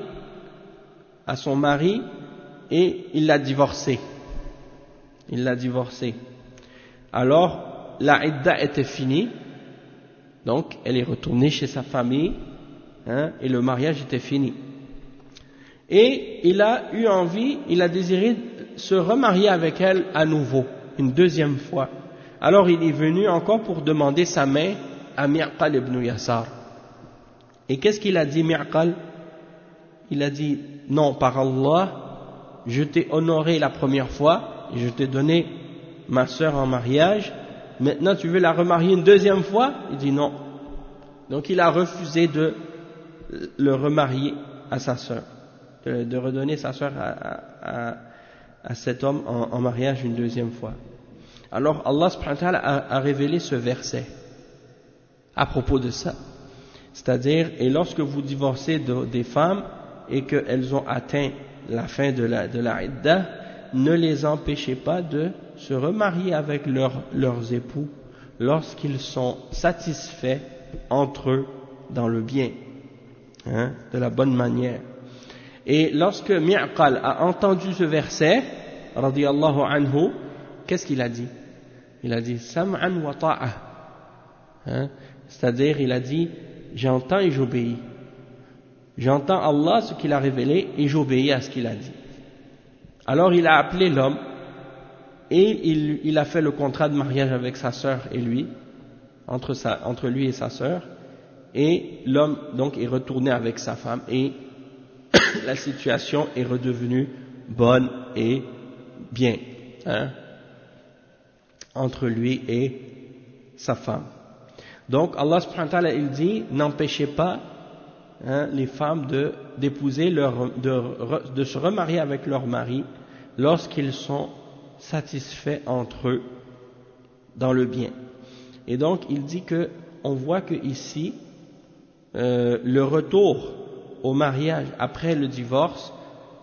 à son mari et il l'a divorcée. Il l'a divorcée. Alors, la idda était finie, donc elle est retournée chez sa famille hein, et le mariage était fini. Et il a eu envie, il a désiré se remarier avec elle à nouveau, une deuxième fois. Alors il est venu encore pour demander sa main à Mi'qal ibn Yasar. Et qu'est-ce qu'il a dit Mi'qal? Il a dit, non, par Allah, je t'ai honoré la première fois, et je t'ai donné ma sœur en mariage, maintenant tu veux la remarier une deuxième fois? Il dit non. Donc il a refusé de le remarier à sa sœur, de, de redonner sa sœur à, à, à cet homme en, en mariage une deuxième fois. Alors Allah subhanahu wa ta'ala a, a révélé ce verset à propos de ça. C'est-à-dire, et lorsque vous divorcez de, des femmes et qu'elles ont atteint la fin de la, de la idda, ne les empêchez pas de se remarier avec leur, leurs époux lorsqu'ils sont satisfaits entre eux dans le bien, hein, de la bonne manière. Et lorsque Mi'qal a entendu ce verset, radiyallahu anhu, qu'est-ce qu'il a dit? Il a dit sam'an wa ta'a, hein, c'est-à-dire il a dit j'entends et j'obéis. J'entends Allah ce qu'il a révélé et j'obéis à ce qu'il a dit. Alors il a appelé l'homme et il, il a fait le contrat de mariage avec sa sœur et lui, entre, sa, entre lui et sa sœur, et l'homme donc est retourné avec sa femme et la situation est redevenue bonne et bien, hein, entre lui et sa femme. Donc Allah subhanahu wa ta'ala il dit n'empêchez pas hein, les femmes de d'épouser leur de, de se remarier avec leur mari lorsqu'ils sont satisfaits entre eux dans le bien. Et donc il dit que on voit que ici euh, le retour au mariage après le divorce,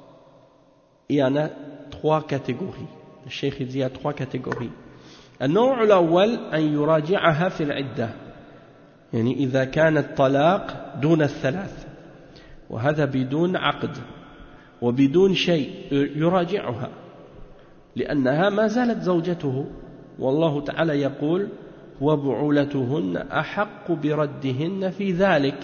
il y en a trois catégories. Le cheikh il dit il y a trois catégories. النوع الأول أن يراجعها في العدة يعني إذا كان الطلاق دون الثلاث وهذا بدون عقد وبدون شيء يراجعها لأنها ما زالت زوجته والله تعالى يقول وبعولتهن أحق بردهن في ذلك.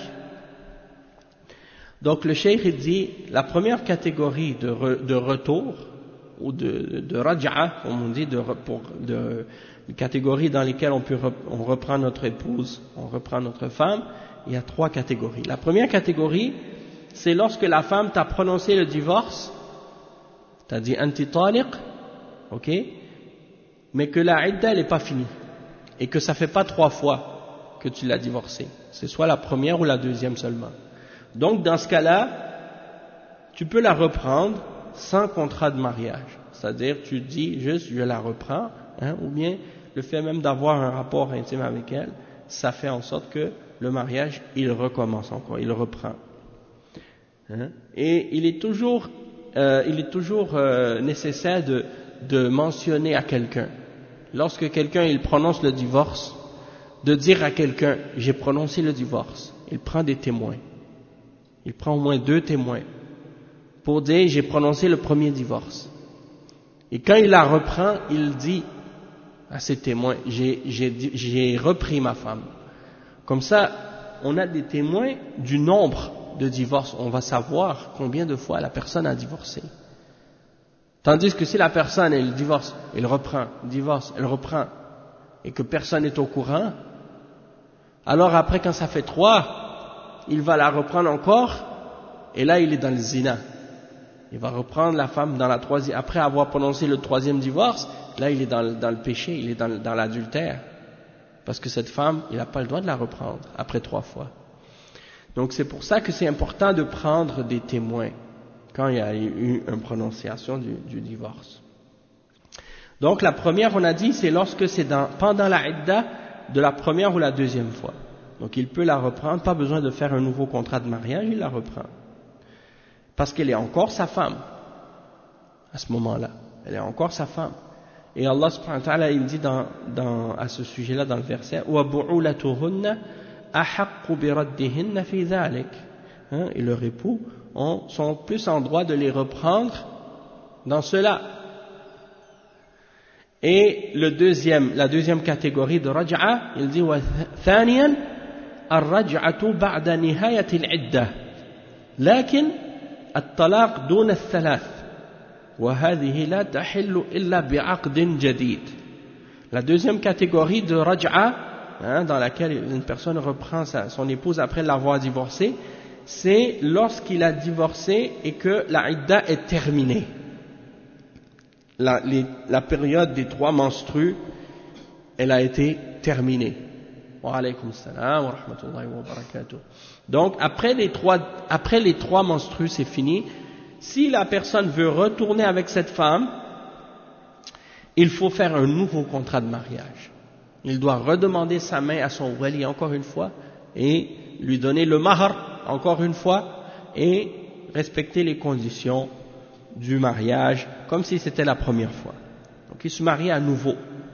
Donc le cheikh dit la première catégorie de, re, de retour ou de, de raj'a, comme on dit, de, pour, de, de catégories dans lesquelles on, peut, on reprend notre épouse, on reprend notre femme, il y a trois catégories. La première catégorie, c'est lorsque la femme t'a prononcé le divorce, t'as dit anti taliq, ok, mais que la idda n'est pas finie, et que ça fait pas trois fois que tu l'as divorcée, c'est soit la première ou la deuxième seulement. Donc dans ce cas-là, tu peux la reprendre sans contrat de mariage, c'est-à-dire tu dis juste je la reprends, hein, ou bien le fait même d'avoir un rapport intime avec elle, ça fait en sorte que le mariage il recommence encore, il reprend. Hein, et il est toujours, euh, il est toujours euh, nécessaire de, de mentionner à quelqu'un, lorsque quelqu'un il prononce le divorce, de dire à quelqu'un j'ai prononcé le divorce, il prend des témoins, il prend au moins deux témoins pour dire j'ai prononcé le premier divorce. Et quand il la reprend, il dit à ses témoins j'ai, j'ai, j'ai repris ma femme. Comme ça, on a des témoins du nombre de divorces. On va savoir combien de fois la personne a divorcé. Tandis que si la personne elle divorce, elle reprend, divorce, elle reprend, et que personne n'est au courant, Alors après, quand ça fait trois, il va la reprendre encore, et là il est dans le zina. Il va reprendre la femme dans la troisième, après avoir prononcé le troisième divorce, là il est dans, dans le péché, il est dans, dans l'adultère. Parce que cette femme, il n'a pas le droit de la reprendre après trois fois. Donc c'est pour ça que c'est important de prendre des témoins quand il y a eu une prononciation du, du divorce. Donc la première, on a dit, c'est lorsque c'est dans, pendant la idda de la première ou la deuxième fois. Donc il peut la reprendre, pas besoin de faire un nouveau contrat de mariage, il la reprend. Parce qu'elle est encore sa femme, à ce moment-là. Elle est encore sa femme. Et Allah subhanahu wa ta'ala, il dit dans, dans, à ce sujet-là dans le verset, وَبُعُولَتُهُنَّ أَحَقُّ بِرَدِّهِنَّ فِي ذَلِكَ. Hein, et leur époux ont, sont plus en droit de les reprendre dans cela. Et le deuxième, la deuxième catégorie de raj'a, il dit وَثَانِيًا الرَّجْعَةُ بَعْدَ نِهَايَةِ الْعِدَّةِ لكن الطلاق دون الثلاث وهذه لا تحل إلا بعقد جديد. La deuxième catégorie de raj'a, hein, dans laquelle une personne reprend sa, son épouse après l'avoir divorcée, c'est lorsqu'il a divorcé et que la idda est terminée. La, les, la période des trois menstrues, elle a été terminée. Wa alaykum salam wa rahmatullahi wa barakatuh. Donc après les trois, après les trois menstrues, c'est fini. Si la personne veut retourner avec cette femme, il faut faire un nouveau contrat de mariage. Il doit redemander sa main à son wali encore une fois et lui donner le mahar encore une fois et respecter les conditions du mariage comme si c'était la première fois. Donc il se marie à nouveau.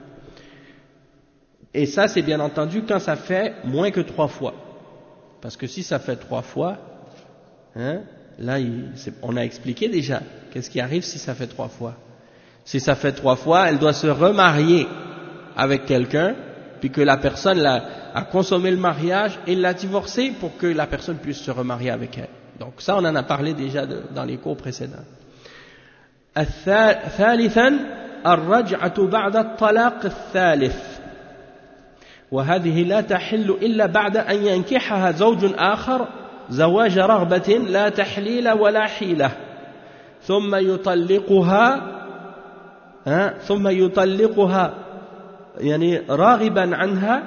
Et ça c'est bien entendu quand ça fait moins que trois fois. Parce que si ça fait trois fois, hein, là il, on a expliqué déjà qu'est-ce qui arrive si ça fait trois fois. Si ça fait trois fois, elle doit se remarier avec quelqu'un, puis que la personne l'a, a consommé le mariage et l'a divorcé pour que la personne puisse se remarier avec elle. Donc ça on en a parlé déjà de, dans les cours précédents. ثالثا الرجعة بعد الطلاق الثالث وهذه لا تحل إلا بعد أن ينكحها زوج آخر زواج رغبة لا تحليل ولا حيلة ثم يطلقها ثم يطلقها يعني راغبا عنها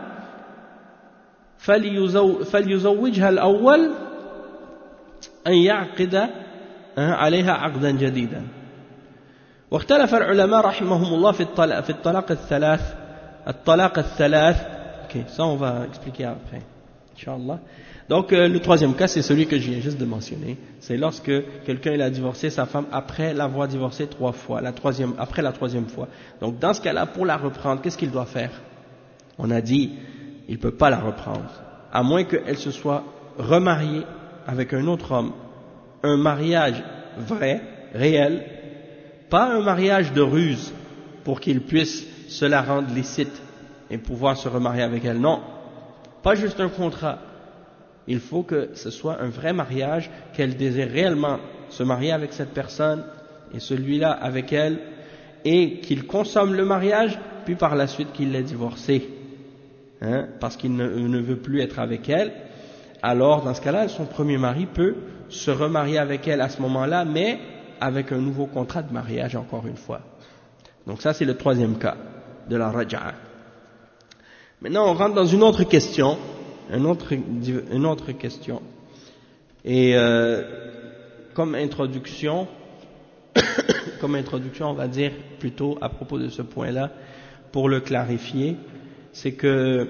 فليزوجها الأول أن يعقد عليها عقدا جديدا. واختلف العلماء رحمهم الله في الطلاق في الطلاق الثلاث الطلاق الثلاث. Ok, ça on va expliquer après, Inch'Allah. Donc euh, le troisième cas, c'est celui que je viens juste de mentionner. C'est lorsque quelqu'un il a divorcé sa femme après l'avoir divorcée trois fois, la troisième, après la troisième fois. Donc dans ce cas-là, pour la reprendre, qu'est-ce qu'il doit faire? On a dit, il ne peut pas la reprendre, à moins qu'elle se soit remariée avec un autre homme. Un mariage vrai, réel, pas un mariage de ruse pour qu'il puisse se la rendre licite et pouvoir se remarier avec elle. Non, pas juste un contrat. Il faut que ce soit un vrai mariage, qu'elle désire réellement se marier avec cette personne et celui-là avec elle, et qu'il consomme le mariage, puis par la suite qu'il l'ait divorcée, hein, parce qu'il ne, ne veut plus être avec elle. Alors dans ce cas-là, son premier mari peut se remarier avec elle à ce moment-là, mais avec un nouveau contrat de mariage encore une fois. Donc ça c'est le troisième cas de la raj'a. Maintenant on rentre dans une autre question. Une autre, une autre question. Et euh, comme introduction, comme introduction, on va dire plutôt à propos de ce point-là, pour le clarifier, c'est que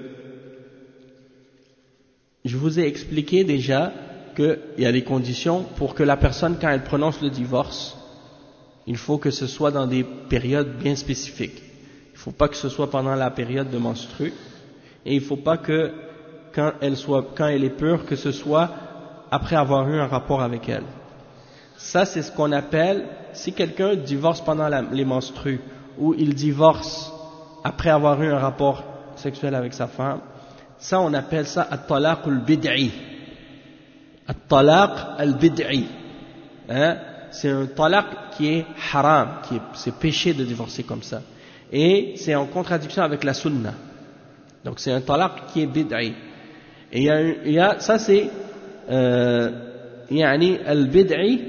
je vous ai expliqué déjà qu'il y a des conditions pour que la personne, quand elle prononce le divorce, il faut que ce soit dans des périodes bien spécifiques. Il ne faut pas que ce soit pendant la période de menstrue, et il ne faut pas que Quand elle, soit, quand elle est pure, que ce soit après avoir eu un rapport avec elle. Ça, c'est ce qu'on appelle, si quelqu'un divorce pendant la, les menstrues, ou il divorce après avoir eu un rapport sexuel avec sa femme, ça, on appelle ça at-talaq al-bid'i. At-talaq al-bid'i. Hein? C'est un talaq qui est haram, qui est, c'est péché de divorcer comme ça. Et c'est en contradiction avec la sunna. Donc c'est un talaq qui est bid'i. Et il y a, il y a ça c'est euh, يعني البدعي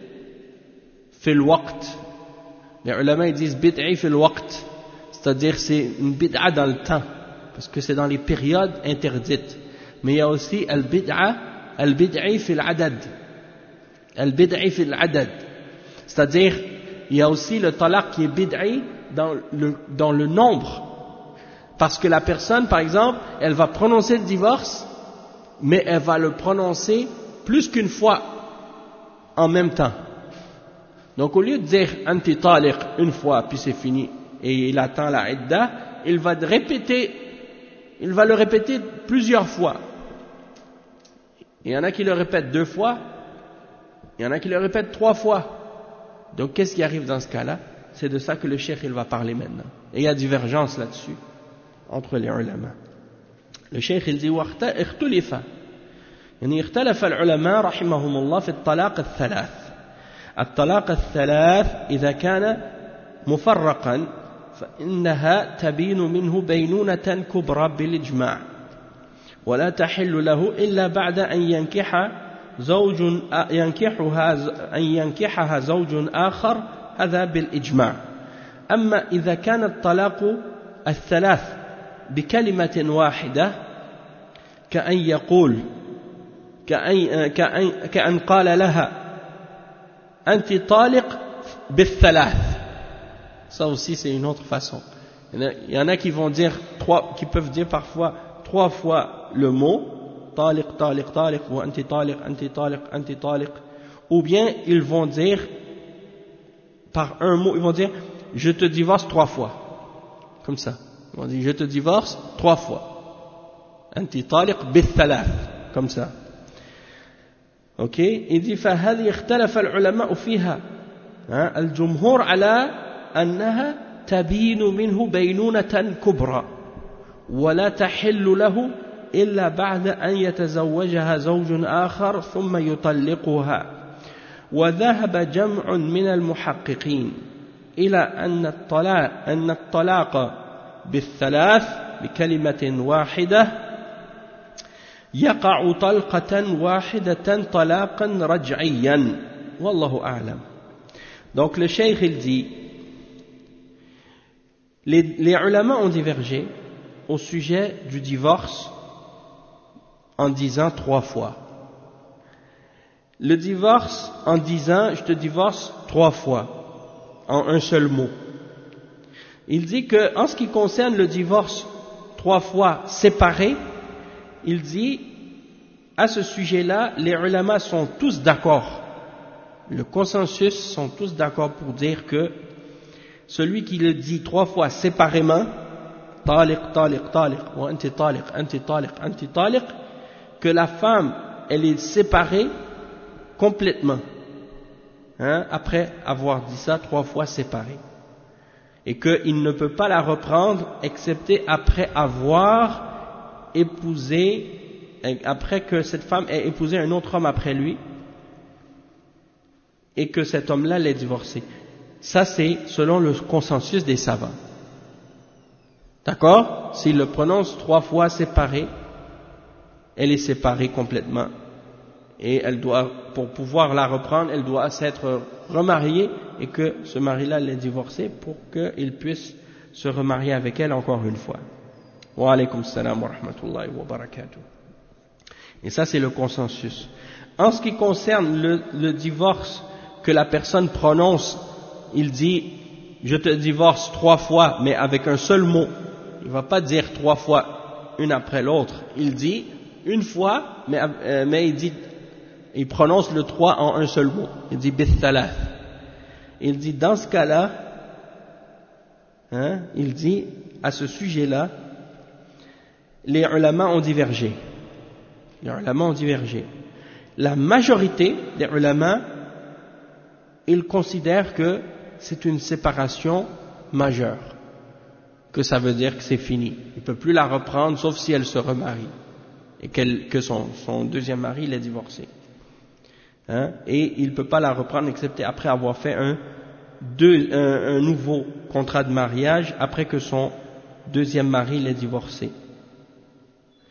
في الوقت. Les ulama ils disent bid'i في الوقت, c'est-à-dire c'est une bid'a dans le temps, parce que c'est dans les périodes interdites. Mais il y a aussi al-bid'a, al-bid'i في العدد, al-bid'i في العدد, c'est-à-dire il y a aussi le talaq qui est bid'i dans le, dans le nombre, parce que la personne par exemple elle va prononcer le divorce, mais elle va le prononcer plus qu'une fois en même temps. Donc au lieu de dire anti taliq une fois puis c'est fini et il attend la idda, il va répéter, il va le répéter plusieurs fois. Il y en a qui le répètent deux fois, il y en a qui le répètent trois fois. Donc qu'est-ce qui arrive dans ce cas-là? C'est de ça que le cheikh il va parler maintenant. Et il y a divergence là-dessus entre les ulama. Le cheikh il dit واختلف يعني اختلف العلماء رحمهم الله في الطلاق الثلاث. الطلاق الثلاث إذا كان مفرقا فإنها تبين منه بينونة كبرى بالإجماع ولا تحل له إلا بعد أن ينكح زوج ينكحها أن ينكحها زوج آخر، هذا بالإجماع. أما إذا كان الطلاق الثلاث بكلمة واحدة كأن يقول كأن, كأن, كأن قال لها أنت طالق بالثلاث. Ça aussi c'est une autre façon. Il y en a qui vont dire trois, qui peuvent dire parfois trois fois le mot طالق طالق طالق ou أنت طالق أنت طالق أنت طالق, ou bien ils vont dire par un mot, ils vont dire je te divorce trois fois, comme ça. Ils vont dire je te divorce trois fois. أنت طالق بالثلاث, comme ça. Ok, il dit فهذه اختلف العلماء فيها. الجمهور على أنها تبين منه بينونة كبرى ولا تحل له إلا بعد أن يتزوجها زوج آخر ثم يطلقها. وذهب جمع من المحققين إلى أن الطلاق أن الطلاق بالثلاث بكلمة واحدة يقع طلقة واحدة طلاقا رجعيا والله أعلم. Donc le cheikh il dit les, les ulama ont divergé au sujet du divorce en disant trois fois. Le divorce en disant je te divorce trois fois en un seul mot. Il dit que en ce qui concerne le divorce trois fois séparé, il dit à ce sujet-là les ulama sont tous d'accord. Le consensus sont tous d'accord pour dire que celui qui le dit trois fois séparément, taliq, taliq, taliq, wa anti taliq, anti taliq, anti taliq, que la femme, elle est séparée complètement, hein, après avoir dit ça trois fois séparée. Et qu'il ne peut pas la reprendre, excepté après avoir épousé, après que cette femme ait épousé un autre homme après lui, et que cet homme-là l'ait divorcé. Ça, c'est selon le consensus des savants. D'accord? S'il le prononce trois fois séparé, elle est séparée complètement. Et elle doit, pour pouvoir la reprendre, elle doit s'être remariée et que ce mari-là l'ait divorcée pour qu'il puisse se remarier avec elle encore une fois. Wa alaykum salam wa rahmatullahi wa barakatuh. Et ça, c'est le consensus. En ce qui concerne le, le divorce que la personne prononce, il dit je te divorce trois fois mais avec un seul mot. Il ne va pas dire trois fois une après l'autre. Il dit une fois mais, euh, mais il dit, il prononce le trois en un seul mot. Il dit bithalath. Il dit dans ce cas-là, hein, il dit à ce sujet-là, les ulama ont divergé. Les ulama ont divergé. La majorité des ulama, ils considèrent que c'est une séparation majeure, que ça veut dire que c'est fini. Il ne peut plus la reprendre sauf si elle se remarie et qu'elle, que son, son deuxième mari l'ait divorcée. Hein? Et il ne peut pas la reprendre excepté après avoir fait un, deux, un, un nouveau contrat de mariage après que son deuxième mari l'ait divorcée.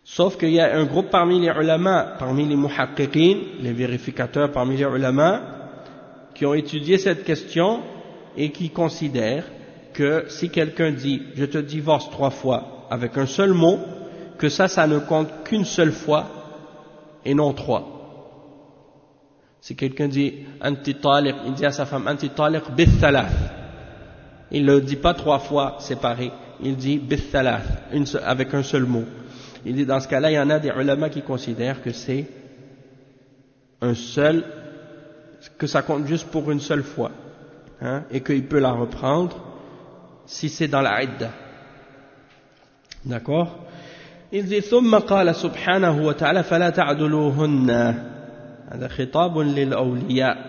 Sauf qu'il y a un groupe parmi les ulama, parmi les muhaqqiqin, les vérificateurs parmi les ulama, qui ont étudié cette question et qui considèrent que si quelqu'un dit « je te divorce trois fois » avec un seul mot, que ça, ça ne compte qu'une seule fois et non trois. Si quelqu'un dit « anti taliq », il dit à sa femme « anti taliq bith thalath ». Il ne le dit pas trois fois séparé, il dit « bith thalath », avec un seul mot. Il dit dans ce cas-là, il y en a des ulama qui considèrent que c'est un seul, que ça compte juste pour une seule fois, hein, et qu'il peut la reprendre si c'est dans la idda. D'accord? Il dit ثم قال سبحانه وتعالى فلا تعدلوهن هذا خطاب للأولياء.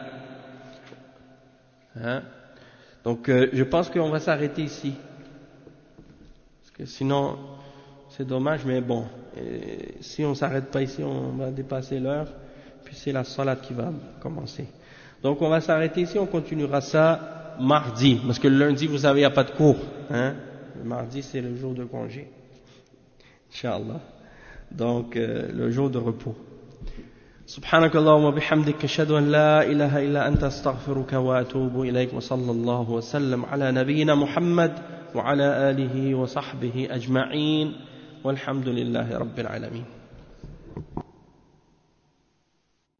Hein? Donc euh, je pense qu'on va s'arrêter ici, parce que sinon c'est dommage, mais bon, et si on ne s'arrête pas ici, on va dépasser l'heure, puis c'est la salat qui va commencer. Donc on va s'arrêter ici, on continuera ça mardi, parce que le lundi, vous savez, il n'y a pas de cours. Hein? Le mardi, c'est le jour de congé, Inch'Allah. Donc euh, le jour de repos. سبحانك اللهم وبحمدك أشهد أن لا إله إلا أنت أستغفرك وأتوب إليك وصلى الله وسلم على نبينا محمد وعلى آله وصحبه أجمعين والحمد لله رب العالمين.